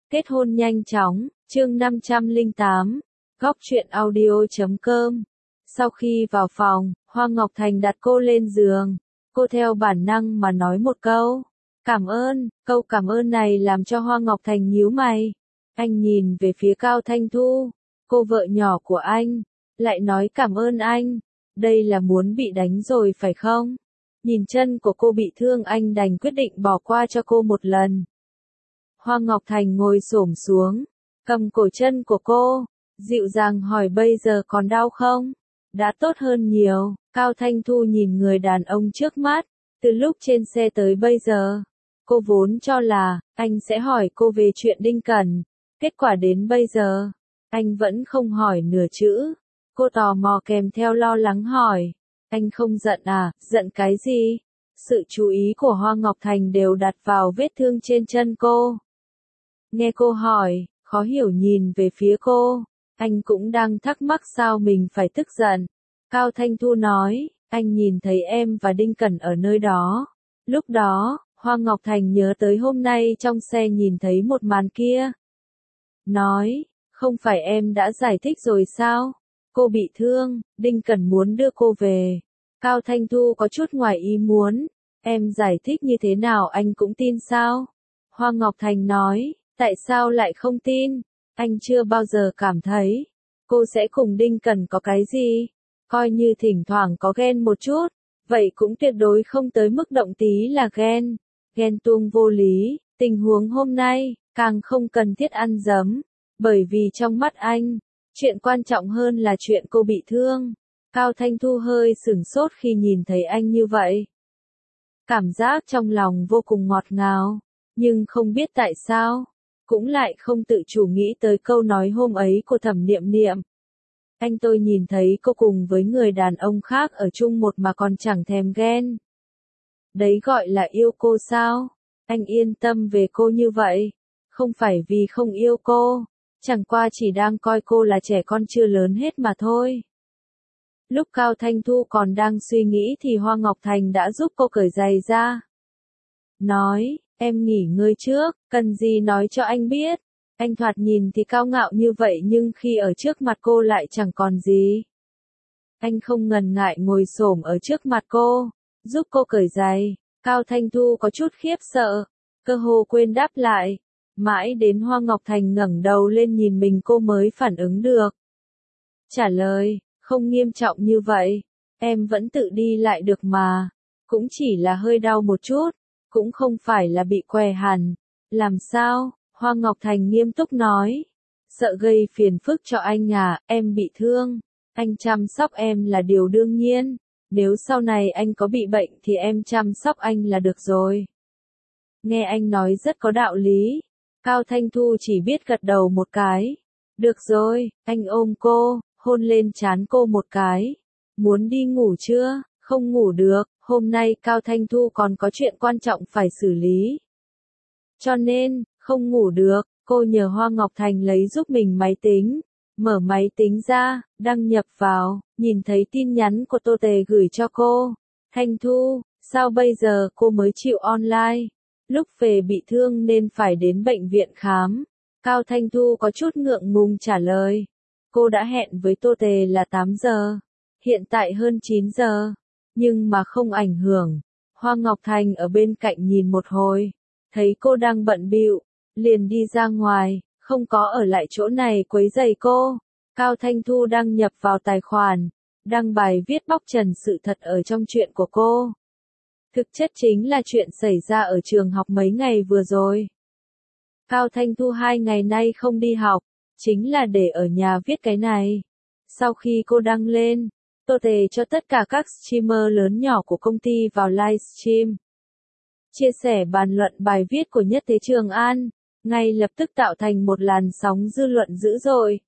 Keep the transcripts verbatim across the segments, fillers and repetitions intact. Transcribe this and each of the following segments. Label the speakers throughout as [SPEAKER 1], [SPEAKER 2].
[SPEAKER 1] Kết hôn nhanh chóng, chương năm trăm lẻ tám, góc truyện audio chấm com. Sau khi vào phòng, Hoa Ngọc Thành đặt cô lên giường. Cô theo bản năng mà nói một câu. Cảm ơn, câu cảm ơn này làm cho Hoa Ngọc Thành nhíu mày. Anh nhìn về phía Cao Thanh Thu, cô vợ nhỏ của anh, lại nói cảm ơn anh. Đây là muốn bị đánh rồi phải không? Nhìn chân của cô bị thương anh đành quyết định bỏ qua cho cô một lần. Hoa Ngọc Thành ngồi xổm xuống, cầm cổ chân của cô, dịu dàng hỏi bây giờ còn đau không? Đã tốt hơn nhiều. Cao Thanh Thu nhìn người đàn ông trước mắt, từ lúc trên xe tới bây giờ. Cô vốn cho là, anh sẽ hỏi cô về chuyện Đinh Cẩn. Kết quả đến bây giờ, anh vẫn không hỏi nửa chữ. Cô tò mò kèm theo lo lắng hỏi, anh không giận à, giận cái gì? Sự chú ý của Hoa Ngọc Thành đều đặt vào vết thương trên chân cô. Nghe cô hỏi, khó hiểu nhìn về phía cô, anh cũng đang thắc mắc sao mình phải tức giận. Cao Thanh Thu nói, anh nhìn thấy em và Đinh Cẩn ở nơi đó. Lúc đó, Hoa Ngọc Thành nhớ tới hôm nay trong xe nhìn thấy một màn kia. Nói, không phải em đã giải thích rồi sao? Cô bị thương, Đinh Cẩn muốn đưa cô về. Cao Thanh Thu có chút ngoài ý muốn, em giải thích như thế nào anh cũng tin sao? Hoa Ngọc Thành nói, tại sao lại không tin? Anh chưa bao giờ cảm thấy cô sẽ cùng Đinh Cẩn có cái gì. Coi như thỉnh thoảng có ghen một chút, vậy cũng tuyệt đối không tới mức động tí là ghen. Ghen tuông vô lý, tình huống hôm nay, càng không cần thiết ăn dấm. Bởi vì trong mắt anh, chuyện quan trọng hơn là chuyện cô bị thương. Cao Thanh Thu hơi sửng sốt khi nhìn thấy anh như vậy. Cảm giác trong lòng vô cùng ngọt ngào, nhưng không biết tại sao, cũng lại không tự chủ nghĩ tới câu nói hôm ấy của Thẩm Niệm Niệm. Anh tôi nhìn thấy cô cùng với người đàn ông khác ở chung một mà còn chẳng thèm ghen. Đấy gọi là yêu cô sao? Anh yên tâm về cô như vậy. Không phải vì không yêu cô, chẳng qua chỉ đang coi cô là trẻ con chưa lớn hết mà thôi. Lúc Cao Thanh Thu còn đang suy nghĩ thì Hoa Ngọc Thành đã giúp cô cởi giày ra. Nói, em nghỉ ngơi trước, cần gì nói cho anh biết. Anh thoạt nhìn thì cao ngạo như vậy nhưng khi ở trước mặt cô lại chẳng còn gì. Anh không ngần ngại ngồi xổm ở trước mặt cô, giúp cô cởi giày. Cao Thanh Thu có chút khiếp sợ, cơ hồ quên đáp lại. Mãi đến Hoa Ngọc Thành ngẩng đầu lên nhìn mình cô mới phản ứng được. Trả lời, không nghiêm trọng như vậy, em vẫn tự đi lại được mà. Cũng chỉ là hơi đau một chút, cũng không phải là bị què hẳn. Làm sao? Hoa Ngọc Thành nghiêm túc nói. Sợ gây phiền phức cho anh à, em bị thương. Anh chăm sóc em là điều đương nhiên. Nếu sau này anh có bị bệnh thì em chăm sóc anh là được rồi. Nghe anh nói rất có đạo lý. Cao Thanh Thu chỉ biết gật đầu một cái. Được rồi, anh ôm cô, hôn lên trán cô một cái. Muốn đi ngủ chưa? Không ngủ được, hôm nay Cao Thanh Thu còn có chuyện quan trọng phải xử lý. Cho nên, không ngủ được, cô nhờ Hoa Ngọc Thành lấy giúp mình máy tính. Mở máy tính ra, đăng nhập vào, nhìn thấy tin nhắn của Tô Tề gửi cho cô. Thanh Thu, sao bây giờ cô mới chịu online? Lúc về bị thương nên phải đến bệnh viện khám. Cao Thanh Thu có chút ngượng ngùng trả lời. Cô đã hẹn với Tô Tề là tám giờ. Hiện tại hơn chín giờ. Nhưng mà không ảnh hưởng. Hoa Ngọc Thành ở bên cạnh nhìn một hồi. Thấy cô đang bận bịu, liền đi ra ngoài, không có ở lại chỗ này quấy rầy cô. Cao Thanh Thu đăng nhập vào tài khoản, đăng bài viết bóc trần sự thật ở trong chuyện của cô. Thực chất chính là chuyện xảy ra ở trường học mấy ngày vừa rồi. Cao Thanh Thu hai ngày nay không đi học, chính là để ở nhà viết cái này. Sau khi cô đăng lên, Tô Tề cho tất cả các streamer lớn nhỏ của công ty vào livestream. Chia sẻ bàn luận bài viết của Nhất Thế Trường An, ngay lập tức tạo thành một làn sóng dư luận dữ dội.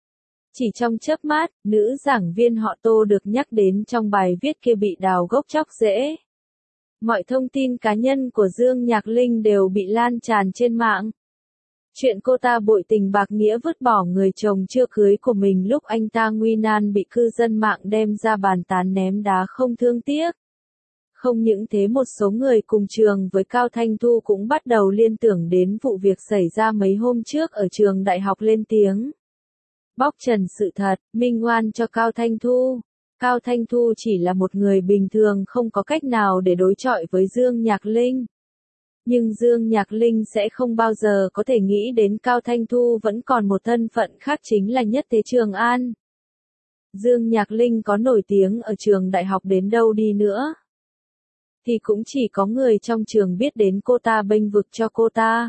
[SPEAKER 1] Chỉ trong chớp mắt, nữ giảng viên họ Tô được nhắc đến trong bài viết kia bị đào gốc chóc rễ. Mọi thông tin cá nhân của Dương Nhạc Linh đều bị lan tràn trên mạng. Chuyện cô ta bội tình bạc nghĩa vứt bỏ người chồng chưa cưới của mình lúc anh ta nguy nan bị cư dân mạng đem ra bàn tán ném đá không thương tiếc. Không những thế một số người cùng trường với Cao Thanh Thu cũng bắt đầu liên tưởng đến vụ việc xảy ra mấy hôm trước ở trường đại học lên tiếng. Bóc trần sự thật, minh oan cho Cao Thanh Thu. Cao Thanh Thu chỉ là một người bình thường không có cách nào để đối chọi với Dương Nhạc Linh. Nhưng Dương Nhạc Linh sẽ không bao giờ có thể nghĩ đến Cao Thanh Thu vẫn còn một thân phận khác chính là Nhất Thế Trường An. Dương Nhạc Linh có nổi tiếng ở trường đại học đến đâu đi nữa, thì cũng chỉ có người trong trường biết đến cô ta bênh vực cho cô ta.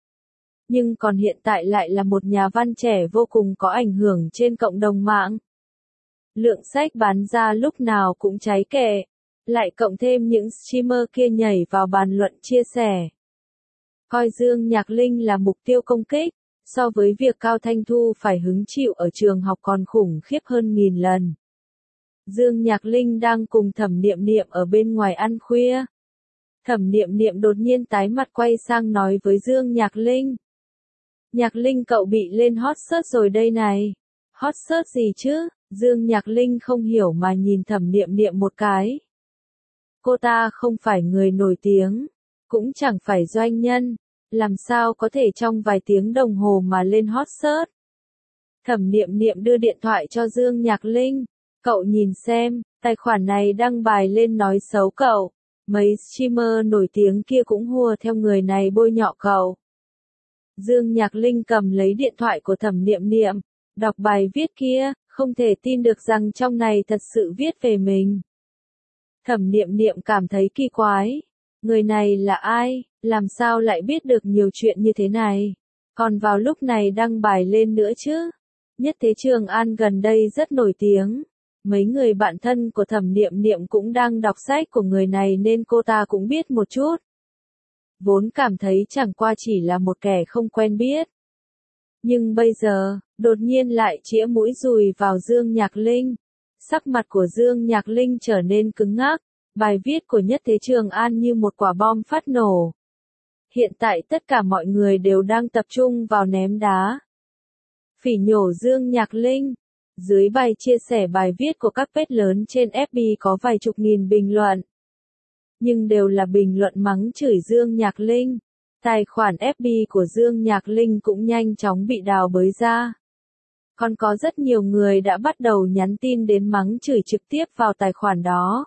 [SPEAKER 1] Nhưng còn hiện tại lại là một nhà văn trẻ vô cùng có ảnh hưởng trên cộng đồng mạng. Lượng sách bán ra lúc nào cũng cháy kệ, lại cộng thêm những streamer kia nhảy vào bàn luận chia sẻ. Coi Dương Nhạc Linh là mục tiêu công kích, so với việc Cao Thanh Thu phải hứng chịu ở trường học còn khủng khiếp hơn nghìn lần. Dương Nhạc Linh đang cùng Thẩm Niệm Niệm ở bên ngoài ăn khuya. Thẩm Niệm Niệm đột nhiên tái mặt quay sang nói với Dương Nhạc Linh. Nhạc Linh cậu bị lên hot search rồi đây này. Hot search gì chứ? Dương Nhạc Linh không hiểu mà nhìn Thẩm Niệm Niệm một cái. Cô ta không phải người nổi tiếng, cũng chẳng phải doanh nhân, làm sao có thể trong vài tiếng đồng hồ mà lên hot search. Thẩm Niệm Niệm đưa điện thoại cho Dương Nhạc Linh. Cậu nhìn xem, tài khoản này đăng bài lên nói xấu cậu. Mấy streamer nổi tiếng kia cũng hùa theo người này bôi nhọ cậu. Dương Nhạc Linh cầm lấy điện thoại của Thẩm Niệm Niệm, đọc bài viết kia, không thể tin được rằng trong này thật sự viết về mình. Thẩm Niệm Niệm cảm thấy kỳ quái. Người này là ai, làm sao lại biết được nhiều chuyện như thế này? Còn vào lúc này đăng bài lên nữa chứ? Nhất Thế Trường An gần đây rất nổi tiếng. Mấy người bạn thân của Thẩm Niệm Niệm cũng đang đọc sách của người này nên cô ta cũng biết một chút. Vốn cảm thấy chẳng qua chỉ là một kẻ không quen biết. Nhưng bây giờ, đột nhiên lại chĩa mũi dùi vào Dương Nhạc Linh. Sắc mặt của Dương Nhạc Linh trở nên cứng ngắc. Bài viết của Nhất Thế Trường An như một quả bom phát nổ. Hiện tại tất cả mọi người đều đang tập trung vào ném đá. Phỉ nhổ Dương Nhạc Linh. Dưới bài chia sẻ bài viết của các page lớn trên ép bê có vài chục nghìn bình luận. Nhưng đều là bình luận mắng chửi Dương Nhạc Linh. Tài khoản ép bê của Dương Nhạc Linh cũng nhanh chóng bị đào bới ra. Còn có rất nhiều người đã bắt đầu nhắn tin đến mắng chửi trực tiếp vào tài khoản đó.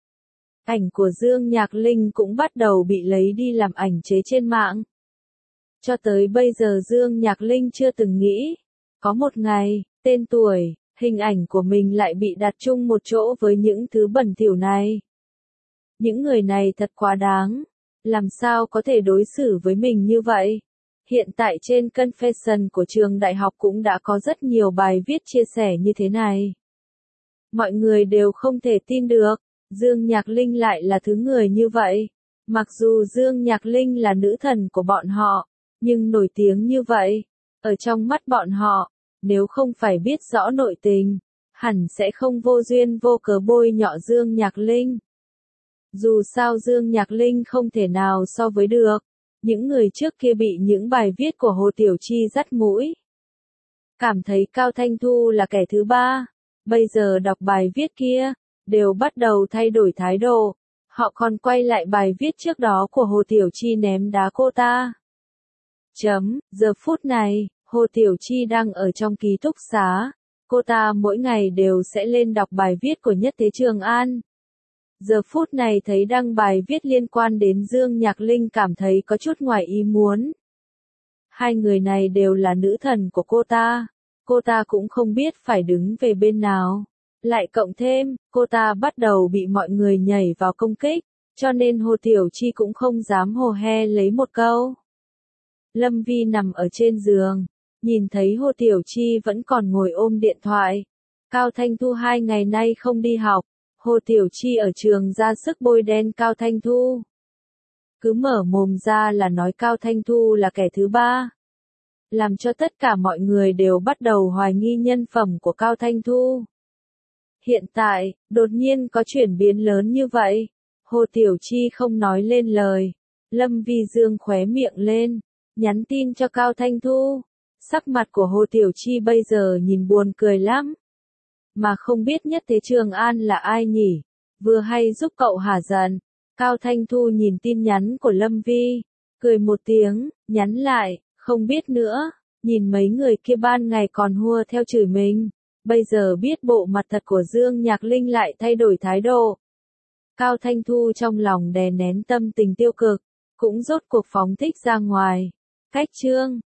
[SPEAKER 1] Ảnh của Dương Nhạc Linh cũng bắt đầu bị lấy đi làm ảnh chế trên mạng. Cho tới bây giờ Dương Nhạc Linh chưa từng nghĩ, có một ngày, tên tuổi, hình ảnh của mình lại bị đặt chung một chỗ với những thứ bẩn thỉu này. Những người này thật quá đáng, làm sao có thể đối xử với mình như vậy? Hiện tại trên Confession của trường đại học cũng đã có rất nhiều bài viết chia sẻ như thế này. Mọi người đều không thể tin được, Dương Nhạc Linh lại là thứ người như vậy. Mặc dù Dương Nhạc Linh là nữ thần của bọn họ, nhưng nổi tiếng như vậy, ở trong mắt bọn họ, nếu không phải biết rõ nội tình, hẳn sẽ không vô duyên vô cớ bôi nhọ Dương Nhạc Linh. Dù sao Dương Nhạc Linh không thể nào so với được. Những người trước kia bị những bài viết của Hồ Tiểu Chi dắt mũi. Cảm thấy Cao Thanh Thu là kẻ thứ ba. Bây giờ đọc bài viết kia, đều bắt đầu thay đổi thái độ. Họ còn quay lại bài viết trước đó của Hồ Tiểu Chi ném đá cô ta. Chấm, giờ phút này, Hồ Tiểu Chi đang ở trong ký túc xá. Cô ta mỗi ngày đều sẽ lên đọc bài viết của Nhất Thế Trường An. Giờ phút này thấy đăng bài viết liên quan đến Dương Nhạc Linh cảm thấy có chút ngoài ý muốn. Hai người này đều là nữ thần của cô ta. Cô ta cũng không biết phải đứng về bên nào. Lại cộng thêm, cô ta bắt đầu bị mọi người nhảy vào công kích, cho nên Hồ Tiểu Chi cũng không dám hò he lấy một câu. Lâm Vi nằm ở trên giường, nhìn thấy Hồ Tiểu Chi vẫn còn ngồi ôm điện thoại. Cao Thanh Thu hai ngày nay không đi học. Hồ Tiểu Chi ở trường ra sức bôi đen Cao Thanh Thu. Cứ mở mồm ra là nói Cao Thanh Thu là kẻ thứ ba. Làm cho tất cả mọi người đều bắt đầu hoài nghi nhân phẩm của Cao Thanh Thu. Hiện tại, đột nhiên có chuyển biến lớn như vậy. Hồ Tiểu Chi không nói lên lời. Lâm Vi dương khóe miệng lên, nhắn tin cho Cao Thanh Thu. Sắc mặt của Hồ Tiểu Chi bây giờ nhìn buồn cười lắm. Mà không biết Nhất Thế Trường An là ai nhỉ? Vừa hay giúp cậu hả giận. Cao Thanh Thu nhìn tin nhắn của Lâm Vi, cười một tiếng, nhắn lại, không biết nữa, nhìn mấy người kia ban ngày còn hùa theo chửi mình, bây giờ biết bộ mặt thật của Dương Nhạc Linh lại thay đổi thái độ. Cao Thanh Thu trong lòng đè nén tâm tình tiêu cực, cũng rốt cuộc phóng thích ra ngoài. Cách chương